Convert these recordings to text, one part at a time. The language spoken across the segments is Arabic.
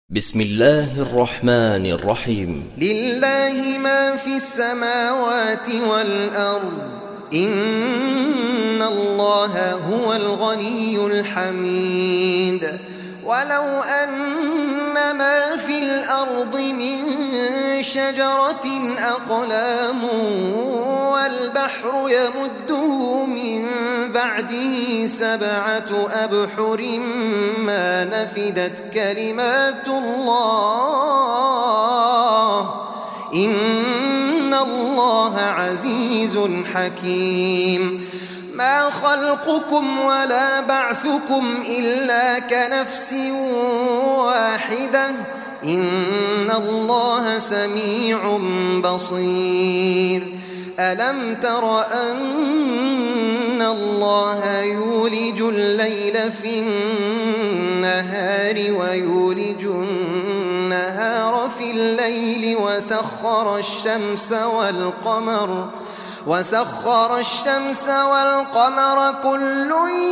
بسم الله الرحمن الرحيم. لله ما في السماوات والأرض إن الله هو الغني الحميد. ولو أن ما في الأرض من شجرة أقلام والبحر يمده من بعده 7 أبحر ما نفدت كلمات الله إن الله عزيز حكيم. ما خلقكم ولا بعثكم إلا كنفس واحدة إن الله سميع بصير. ألم تر أن الله يولج الليل في النهار ويولج النهار في الليل وسخر الشمس والقمر كل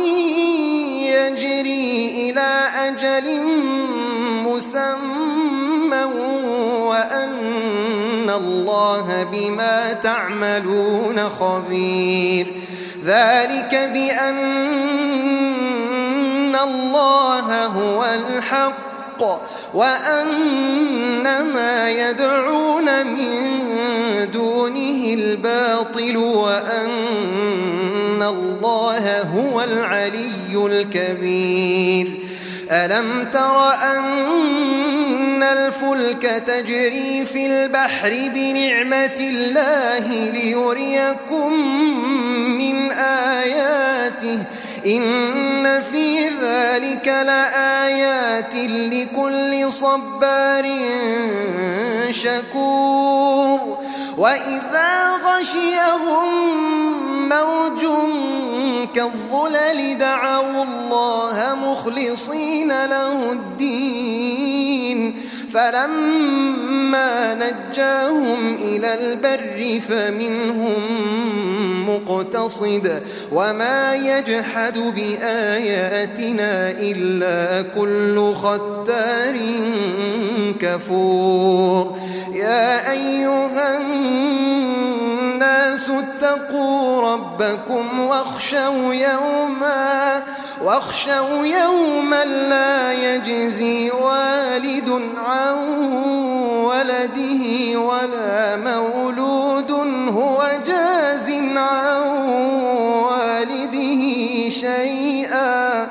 يجري إلى أجل مسمى وأن الله بما تعملون خبير. ذلك بأن الله هو الحق وأن ما يدعون من دونه الباطل وأن الله هو العلي الكبير. ألم تر أن الفلك تجري في البحر بنعمة الله ليريكم من آياته إن في ذلك لآيات لكل صبار شكور. وإذا غشيهم موج كالظلل دعوا الله مخلصين له الدين فلما نجاهم إلى البر فمنهم مقتصد وما يجحد بآياتنا إلا كل ختار كفور. يا أيها الناس اتقوا ربكم واخشوا يوما لا يجزي والد عن ولده ولا مولود هو جاز عن والده شيئا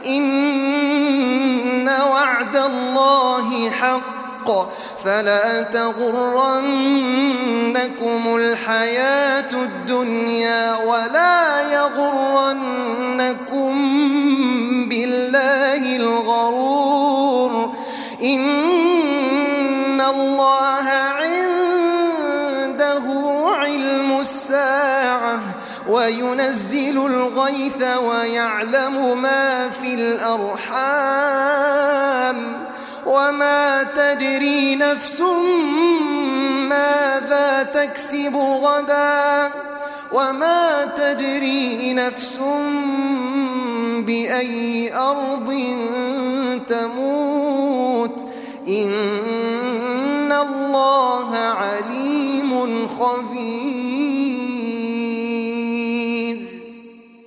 إن وعد الله حق فلا تغرنكم الحياة الدنيا ولا يغرنكم بالله الغرور. إن الله عنده علم الساعة وينزل الغيث ويعلم ما في الأرحام وما تدري نفس ماذا تكسب غدا وما تدري نفس بأي أرض تموت إن الله عليم خبير.